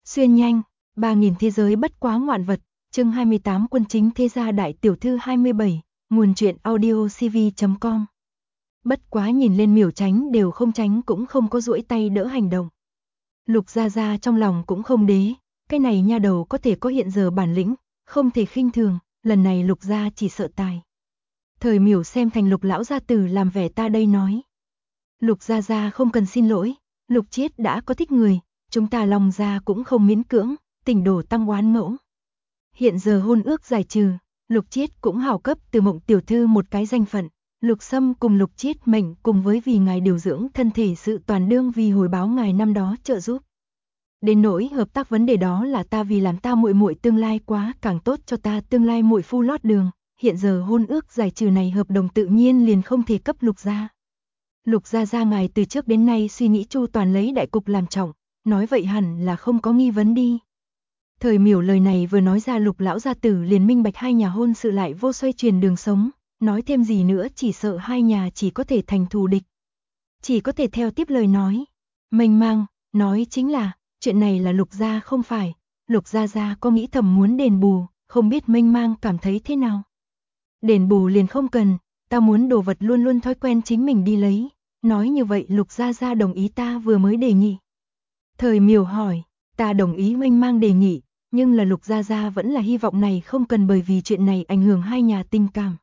Xuyên nhanh, 3.000 thế giới bất quá ngoạn vật, chương 28 quân chính thế gia đại tiểu thư 27, nguồn truyện audio cv.com. Bất quá nhìn lên Miểu tránh đều không tránh cũng không có duỗi tay đỡ hành động. Lục Gia Gia trong lòng cũng không đế, cái này nha đầu có thể có hiện giờ bản lĩnh, không thể khinh thường, lần này Lục Gia chỉ sợ tài. Thời Miểu xem thành Lục lão gia tử làm vẻ ta đây nói. Lục Gia Gia không cần xin lỗi, Lục Chiết đã có thích người, chúng ta Long gia cũng không miễn cưỡng, tỉnh đổ tăng oán mẫu. Hiện giờ hôn ước giải trừ, Lục Chiết cũng hảo cấp từ Mộng tiểu thư một cái danh phận, Lục Sâm cùng Lục Chiết mệnh cùng với vì ngài điều dưỡng thân thể sự toàn đương vì hồi báo ngài năm đó trợ giúp. Đến nỗi hợp tác vấn đề đó là ta vì làm ta muội muội tương lai quá càng tốt cho ta tương lai muội phu lót đường, hiện giờ hôn ước giải trừ này hợp đồng tự nhiên liền không thể cấp Lục gia. Lục Gia Gia ngài từ trước đến nay suy nghĩ chu toàn lấy đại cục làm trọng, nói vậy hẳn là không có nghi vấn đi. Thời Miểu lời này vừa nói ra Lục lão gia tử liền minh bạch hai nhà hôn sự lại vô xoay truyền đường sống, nói thêm gì nữa chỉ sợ hai nhà chỉ có thể thành thù địch. Chỉ có thể theo tiếp lời nói, mênh mang, nói chính là, chuyện này là Lục gia không phải, Lục Gia Gia có nghĩ thầm muốn đền bù, không biết mênh mang cảm thấy thế nào. Đền bù liền không cần, ta muốn đồ vật luôn luôn thói quen chính mình đi lấy, nói như vậy Lục Gia Gia đồng ý ta vừa mới đề nghị. Thời Miểu hỏi, ta đồng ý mênh mang đề nghị, nhưng là Lục Gia Gia vẫn là hy vọng này không cần bởi vì chuyện này ảnh hưởng hai nhà tình cảm.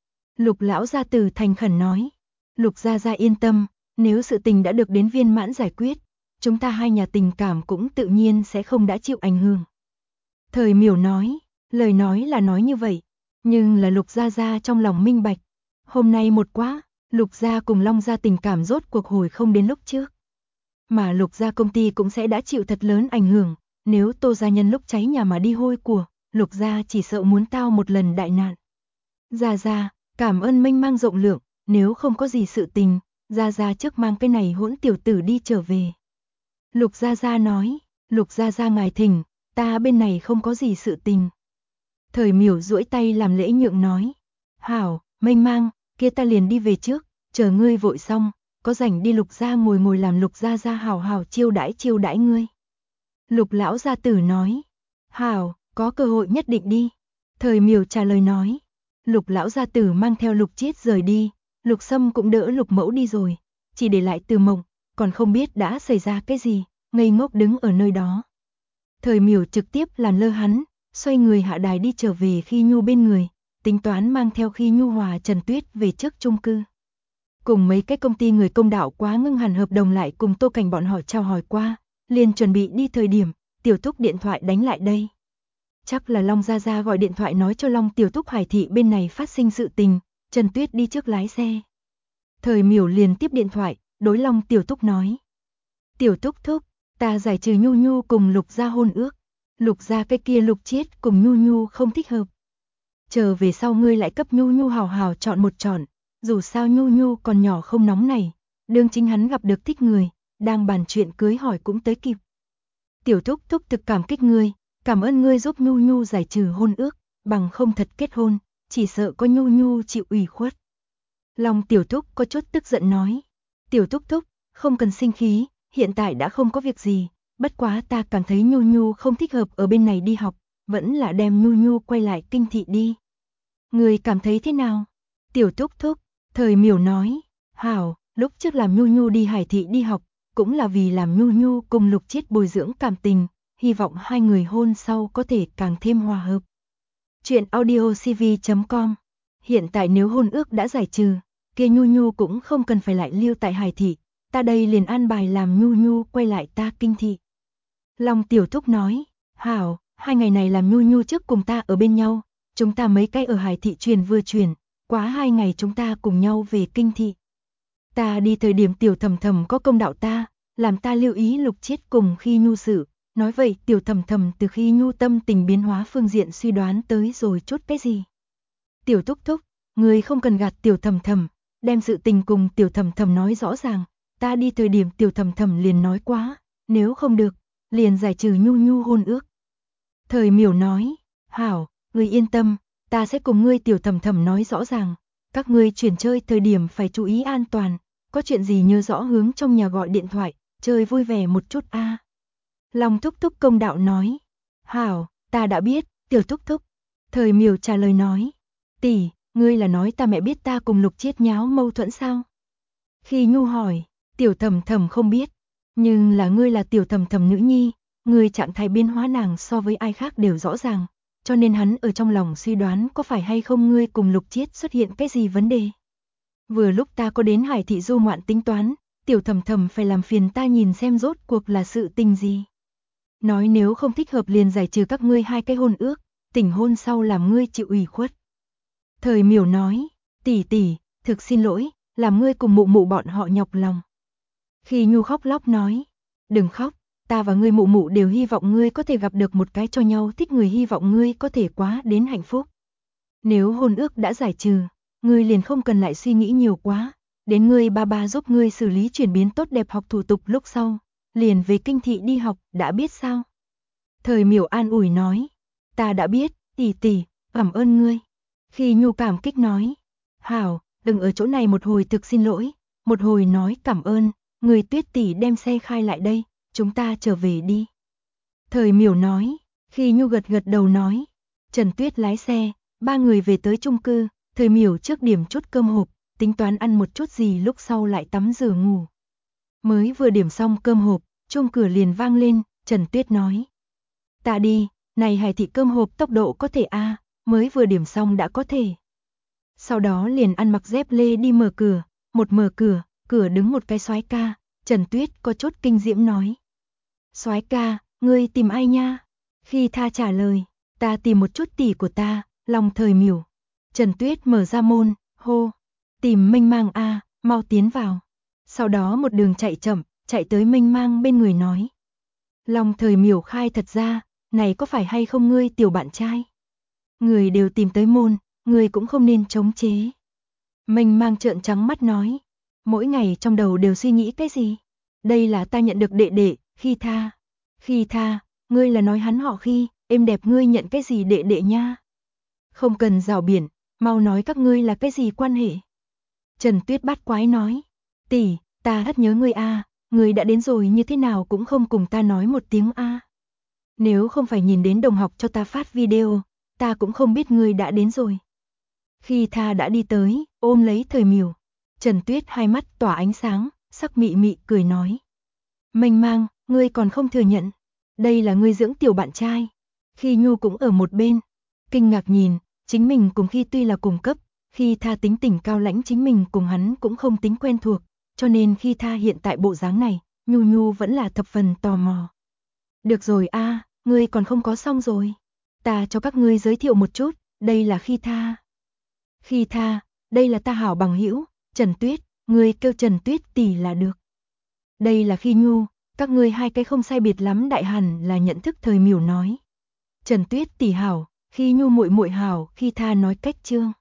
Lục lão gia tử thành khẩn nói, Lục Gia Gia yên tâm, nếu sự tình đã được đến viên mãn giải quyết, chúng ta hai nhà tình cảm cũng tự nhiên sẽ không đã chịu ảnh hưởng. Thời Miểu nói, lời nói là nói như vậy, nhưng là Lục Gia Gia trong lòng minh bạch, hôm nay một quá, Lục Gia cùng Long Gia tình cảm rốt cuộc hồi không đến lúc trước. Mà Lục Gia công ty cũng sẽ đã chịu thật lớn ảnh hưởng, nếu Tô gia nhân lúc cháy nhà mà đi hôi của, Lục Gia chỉ sợ muốn tao một lần đại nạn. Gia Gia, cảm ơn mênh mang rộng lượng, nếu không có gì sự tình, Gia Gia trước mang cái này hỗn tiểu tử đi trở về. Lục Gia Gia nói, Lục Gia Gia ngài thỉnh, ta bên này không có gì sự tình. Thời Miểu duỗi tay làm lễ nhượng nói, hảo, mênh mang, kia ta liền đi về trước, chờ ngươi vội xong, có rảnh đi Lục gia ngồi làm Lục Gia Gia hảo hảo chiêu đãi ngươi. Lục lão gia tử nói, hảo, có cơ hội nhất định đi. Thời Miểu trả lời nói, Lục lão gia tử mang theo Lục Chiết rời đi, Lục Sâm cũng đỡ Lục mẫu đi rồi, chỉ để lại Từ Mộng, còn không biết đã xảy ra cái gì, ngây ngốc đứng ở nơi đó. Thời Miểu trực tiếp làm lơ hắn, xoay người hạ đài đi trở về Khi Nhu bên người, tính toán mang theo Khi Nhu hòa Trần Tuyết về trước chung cư. Cùng mấy cái công ty người công đạo quá ngưng hẳn hợp đồng lại cùng Tô Cảnh bọn họ chào hỏi qua, liền chuẩn bị đi thời điểm, Tiểu Thúc điện thoại đánh lại đây. Chắc là Long Gia Gia gọi điện thoại nói cho Long Tiểu Thúc Hải thị bên này phát sinh sự tình, Trần Tuyết đi trước lái xe. Thời Miểu liền tiếp điện thoại, đối Long Tiểu Thúc nói. Tiểu Thúc thúc, ta giải trừ Nhu Nhu cùng Lục gia hôn ước, Lục gia cái kia Lục Chiết cùng Nhu Nhu không thích hợp. Chờ về sau ngươi lại cấp Nhu Nhu hào hào chọn một chọn, dù sao Nhu Nhu còn nhỏ không nóng này, đương chính hắn gặp được thích người, đang bàn chuyện cưới hỏi cũng tới kịp. Tiểu Thúc thúc thực cảm kích ngươi, cảm ơn ngươi giúp Nhu Nhu giải trừ hôn ước, bằng không thật kết hôn, chỉ sợ có Nhu Nhu chịu ủy khuất. Long Tiểu Thúc có chút tức giận nói, Tiểu Thúc thúc, không cần sinh khí, hiện tại đã không có việc gì, bất quá ta cảm thấy Nhu Nhu không thích hợp ở bên này đi học, vẫn là đem Nhu Nhu quay lại kinh thị đi. Ngươi cảm thấy thế nào? Tiểu Thúc thúc, Thời Miểu nói, hảo, lúc trước làm Nhu Nhu đi Hải thị đi học, cũng là vì làm Nhu Nhu cùng Lục Chiết bồi dưỡng cảm tình, hy vọng hai người hôn sau có thể càng thêm hòa hợp. Chuyện audio cv.com. Hiện tại nếu hôn ước đã giải trừ, kia Nhu Nhu cũng không cần phải lại lưu tại Hải thị, ta đây liền an bài làm Nhu Nhu quay lại ta kinh thị. Long Tiểu Thúc nói, hảo, 2 ngày này làm Nhu Nhu trước cùng ta ở bên nhau, chúng ta mấy cái ở Hải thị truyền vừa truyền, quá 2 ngày chúng ta cùng nhau về kinh thị. Ta đi thời điểm Tiểu Thầm Thầm có công đạo ta, làm ta lưu ý Lục Chiết cùng Khi Nhu sự, nói vậy Tiểu Thầm Thầm từ khi Nhu tâm tình biến hóa phương diện suy đoán tới rồi chút cái gì. Tiểu Thúc thúc, người không cần gạt Tiểu Thầm Thầm, đem sự tình cùng Tiểu Thầm Thầm nói rõ ràng, ta đi thời điểm Tiểu Thầm Thầm liền nói quá, nếu không được, liền giải trừ Nhu Nhu hôn ước. Thời Miểu nói, hảo, ngươi yên tâm, ta sẽ cùng ngươi Tiểu Thầm Thầm nói rõ ràng, các ngươi chuyển chơi thời điểm phải chú ý an toàn, có chuyện gì nhớ rõ hướng trong nhà gọi điện thoại, chơi vui vẻ một chút a. Long thúc thúc công đạo nói. Hảo, ta đã biết, tiểu thúc thúc. Thời Miểu trả lời nói. Tỷ, ngươi là nói ta mẹ biết ta cùng Lục Chiết nháo mâu thuẫn sao? Khi Nhu hỏi, tiểu thầm thầm không biết. Nhưng là ngươi là tiểu thầm thầm nữ nhi, ngươi trạng thái biến hóa nàng so với ai khác đều rõ ràng. Cho nên hắn ở trong lòng suy đoán có phải hay không ngươi cùng Lục Chiết xuất hiện cái gì vấn đề. Vừa lúc ta có đến Hải Thị du ngoạn tính toán, tiểu thầm thầm phải làm phiền ta nhìn xem rốt cuộc là sự tình gì. Nói nếu không thích hợp liền giải trừ các ngươi hai cái hôn ước, tỉnh hôn sau làm ngươi chịu ủy khuất. Thời Miểu nói, tỷ tỷ, thực xin lỗi, làm ngươi cùng mụ mụ bọn họ nhọc lòng. Khi Nhu khóc lóc nói, đừng khóc, ta và ngươi mụ mụ đều hy vọng ngươi có thể gặp được một cái cho nhau thích người, hy vọng ngươi có thể quá đến hạnh phúc. Nếu hôn ước đã giải trừ, ngươi liền không cần lại suy nghĩ nhiều quá, đến ngươi ba ba giúp ngươi xử lý chuyển biến tốt đẹp học thủ tục lúc sau, liền về kinh thị đi học, đã biết sao? Thời Miểu an ủi nói, ta đã biết, tỷ tỷ, cảm ơn ngươi. Khi Nhu cảm kích nói, hảo, đừng ở chỗ này một hồi thực xin lỗi, một hồi nói cảm ơn, người Tuyết tỷ đem xe khai lại đây, chúng ta trở về đi. Thời Miểu nói, khi Nhu gật gật đầu nói, Trần Tuyết lái xe, ba người về tới chung cư, Thời Miểu trước điểm chút cơm hộp, tính toán ăn một chút gì lúc sau lại tắm rửa ngủ. Mới vừa điểm xong cơm hộp, chuông cửa liền vang lên, Trần Tuyết nói. Ta đi, này Hải Thị cơm hộp tốc độ có thể a, mới vừa điểm xong đã có thể. Sau đó liền ăn mặc dép lê đi mở cửa, một mở cửa, cửa đứng một cái soái ca, Trần Tuyết có chút kinh diễm nói. Soái ca, ngươi tìm ai nha? Khi Tha trả lời, ta tìm một chút tỷ của ta, Long Thời Miểu. Trần Tuyết mở ra môn, hô, tìm Minh Mang a, mau tiến vào. Sau đó một đường chạy chậm, chạy tới Minh Mang bên người nói. Long Thời Miểu khai thật ra, này có phải hay không ngươi tiểu bạn trai? Người đều tìm tới môn, người cũng không nên chống chế. Minh Mang trợn trắng mắt nói, mỗi ngày trong đầu đều suy nghĩ cái gì? Đây là ta nhận được đệ đệ, Khi Tha. Khi Tha, ngươi là nói hắn họ Khi, êm đẹp ngươi nhận cái gì đệ đệ nha? Không cần rào biển, mau nói các ngươi là cái gì quan hệ? Trần Tuyết bắt quái nói, tỷ, ta rất nhớ ngươi a, ngươi đã đến rồi như thế nào cũng không cùng ta nói một tiếng a. Nếu không phải nhìn đến đồng học cho ta phát video, ta cũng không biết ngươi đã đến rồi. Khi Tha đã đi tới, ôm lấy Thời Miểu. Trần Tuyết hai mắt tỏa ánh sáng, sắc mị mị cười nói. Mênh Mang, ngươi còn không thừa nhận. Đây là ngươi dưỡng tiểu bạn trai. Khi Nhu cũng ở một bên. Kinh ngạc nhìn, chính mình cùng Khi tuy là cùng cấp, Khi Tha tính tình cao lãnh chính mình cùng hắn cũng không tính quen thuộc. Cho nên Khi Tha hiện tại bộ dáng này, Nhu vẫn là thập phần tò mò. Được rồi a, ngươi còn không có xong rồi. Ta cho các ngươi giới thiệu một chút, đây là Khi Tha. Khi Tha, đây là ta hảo bằng hữu, Trần Tuyết, ngươi kêu Trần Tuyết tỷ là được. Đây là Khi Nhu, các ngươi hai cái không sai biệt lắm đại hẳn là nhận thức. Thời Miểu nói. Trần Tuyết tỷ hảo, Khi Nhu muội muội hảo, Khi Tha nói cách trương.